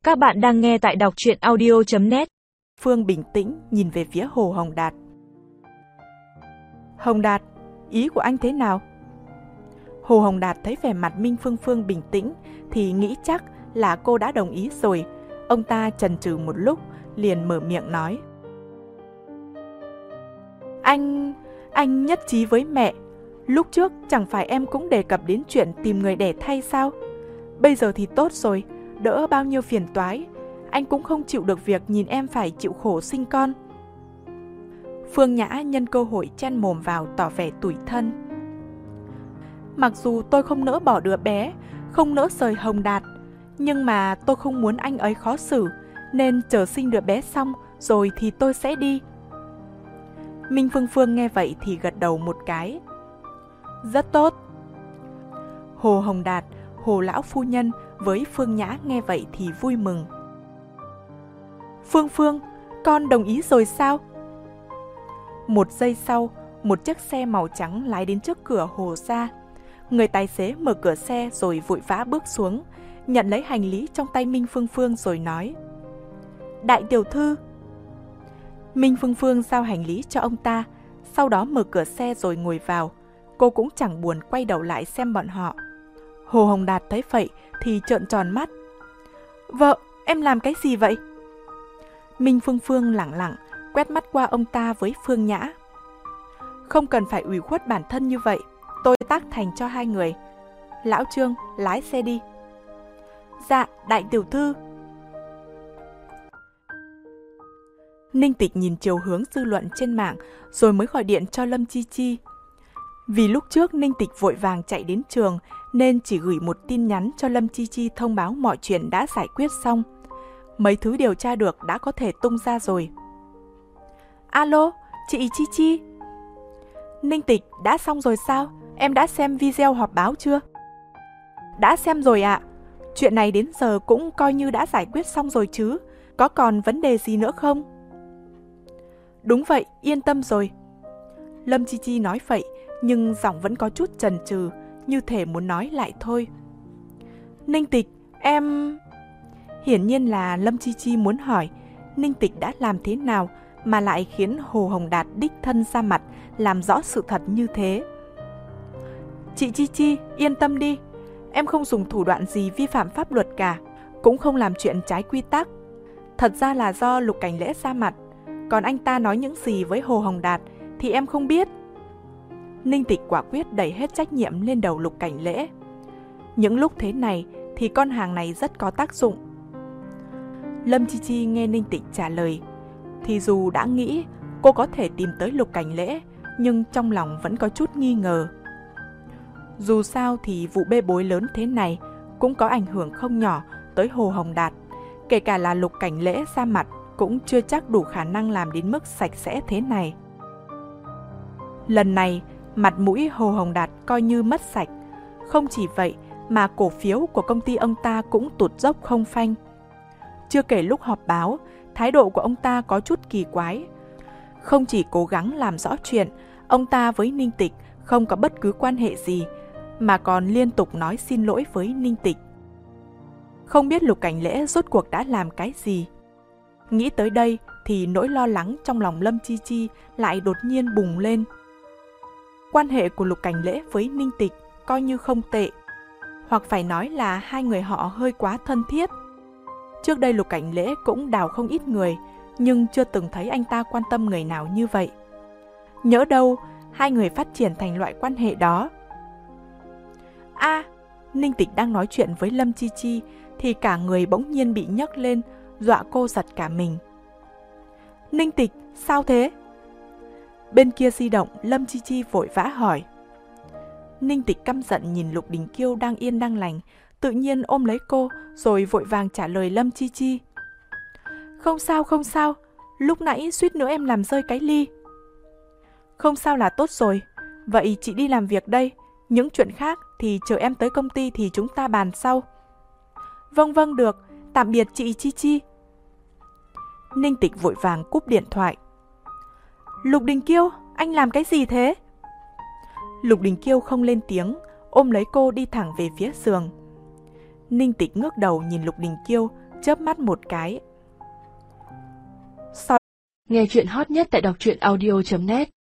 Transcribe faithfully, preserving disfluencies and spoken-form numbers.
Các bạn đang nghe tại đọc truyện audio chấm net. Phương bình tĩnh nhìn về phía Hồ Hồng Đạt. Hồng Đạt, ý của anh thế nào? Hồ Hồng Đạt thấy vẻ mặt Minh Phương Phương bình tĩnh thì nghĩ chắc là cô đã đồng ý rồi. Ông ta chần chừ một lúc liền mở miệng nói. Anh... anh nhất trí với mẹ. Lúc trước chẳng phải em cũng đề cập đến chuyện tìm người đẻ thay sao? Bây giờ thì tốt rồi, đỡ bao nhiêu phiền toái. Anh cũng không chịu được việc nhìn em phải chịu khổ sinh con. Phương Nhã nhân cơ hội chen mồm vào tỏ vẻ tủi thân. Mặc dù tôi không nỡ bỏ đứa bé, không nỡ rời Hồng Đạt, nhưng mà tôi không muốn anh ấy khó xử, nên chờ sinh đứa bé xong rồi thì tôi sẽ đi. Minh Phương Phương nghe vậy thì gật đầu một cái. Rất tốt. Hồ Hồng Đạt, Hồ lão phu nhân với Phương Nhã nghe vậy thì vui mừng. Phương Phương, con đồng ý rồi sao? Một giây sau, một chiếc xe màu trắng lái đến trước cửa Hồ gia. Người tài xế mở cửa xe rồi vội vã bước xuống, nhận lấy hành lý trong tay Minh Phương Phương rồi nói. Đại tiểu thư. Minh Phương Phương giao hành lý cho ông ta, sau đó mở cửa xe rồi ngồi vào. Cô cũng chẳng buồn quay đầu lại xem bọn họ. Hồ Hồng Đạt thấy vậy thì trợn tròn mắt. Vợ, em làm cái gì vậy? Minh Phương Phương lẳng lặng quét mắt qua ông ta với Phương Nhã. Không cần phải ủy khuất bản thân như vậy, tôi tác thành cho hai người. Lão Trương, lái xe đi. Dạ, đại tiểu thư. Ninh Tịch nhìn chiều hướng dư luận trên mạng rồi mới gọi điện cho Lâm Chi Chi. Vì lúc trước Ninh Tịch vội vàng chạy đến trường nên chỉ gửi một tin nhắn cho Lâm Chi Chi thông báo mọi chuyện đã giải quyết xong. Mấy thứ điều tra được đã có thể tung ra rồi. Alo, chị Chi Chi. Ninh Tịch, đã xong rồi sao? Em đã xem video họp báo chưa? Đã xem rồi ạ. Chuyện này đến giờ cũng coi như đã giải quyết xong rồi chứ. Có còn vấn đề gì nữa không? Đúng vậy, yên tâm rồi. Lâm Chi Chi nói vậy, nhưng giọng vẫn có chút chần chừ, như thể muốn nói lại thôi. Ninh Tịch, em... Hiển nhiên là Lâm Chi Chi muốn hỏi Ninh Tịch đã làm thế nào mà lại khiến Hồ Hồng Đạt đích thân ra mặt làm rõ sự thật như thế. Chị Chi Chi, yên tâm đi. Em không dùng thủ đoạn gì vi phạm pháp luật cả, cũng không làm chuyện trái quy tắc. Thật ra là do Lục Cảnh Lễ ra mặt, còn anh ta nói những gì với Hồ Hồng Đạt thì em không biết. Ninh Tịch quả quyết đẩy hết trách nhiệm lên đầu Lục Cảnh Lễ. Những lúc thế này thì con hàng này rất có tác dụng. Lâm Chi Chi nghe Ninh Tịch trả lời thì dù đã nghĩ cô có thể tìm tới Lục Cảnh Lễ, nhưng trong lòng vẫn có chút nghi ngờ. Dù sao thì vụ bê bối lớn thế này cũng có ảnh hưởng không nhỏ tới Hồ Hồng Đạt. Kể cả là Lục Cảnh Lễ ra mặt cũng chưa chắc đủ khả năng làm đến mức sạch sẽ thế này. Lần này, mặt mũi Hồ Hồng Đạt coi như mất sạch. Không chỉ vậy mà cổ phiếu của công ty ông ta cũng tụt dốc không phanh. Chưa kể lúc họp báo, thái độ của ông ta có chút kỳ quái. Không chỉ cố gắng làm rõ chuyện ông ta với Ninh Tịch không có bất cứ quan hệ gì, mà còn liên tục nói xin lỗi với Ninh Tịch. Không biết Lục Cảnh Lễ rốt cuộc đã làm cái gì. Nghĩ tới đây thì nỗi lo lắng trong lòng Lâm Chi Chi lại đột nhiên bùng lên. Quan hệ của Lục Cảnh Lễ với Ninh Tịch coi như không tệ, hoặc phải nói là hai người họ hơi quá thân thiết. Trước đây Lục Cảnh Lễ cũng đào không ít người, nhưng chưa từng thấy anh ta quan tâm người nào như vậy. Nhỡ đâu hai người phát triển thành loại quan hệ đó. A, à, Ninh Tịch đang nói chuyện với Lâm Chi Chi thì cả người bỗng nhiên bị nhấc lên, dọa cô giật cả mình. Ninh Tịch, sao thế? Bên kia di động, Lâm Chi Chi vội vã hỏi. Ninh Tịch căm giận nhìn Lục Đình Kiêu đang yên đang lành, tự nhiên ôm lấy cô rồi vội vàng trả lời Lâm Chi Chi. Không sao, không sao, lúc nãy suýt nữa em làm rơi cái ly. Không sao là tốt rồi, vậy chị đi làm việc đây, những chuyện khác thì chờ em tới công ty thì chúng ta bàn sau. Vâng vâng được, tạm biệt chị Chi Chi. Ninh Tịch vội vàng cúp điện thoại. Lục Đình Kiêu, anh làm cái gì thế? Lục Đình Kiêu không lên tiếng, ôm lấy cô đi thẳng về phía giường. Ninh Tịch ngước đầu nhìn Lục Đình Kiêu chớp mắt một cái. Nghe chuyện hot nhất tại đọc truyện audio chấm net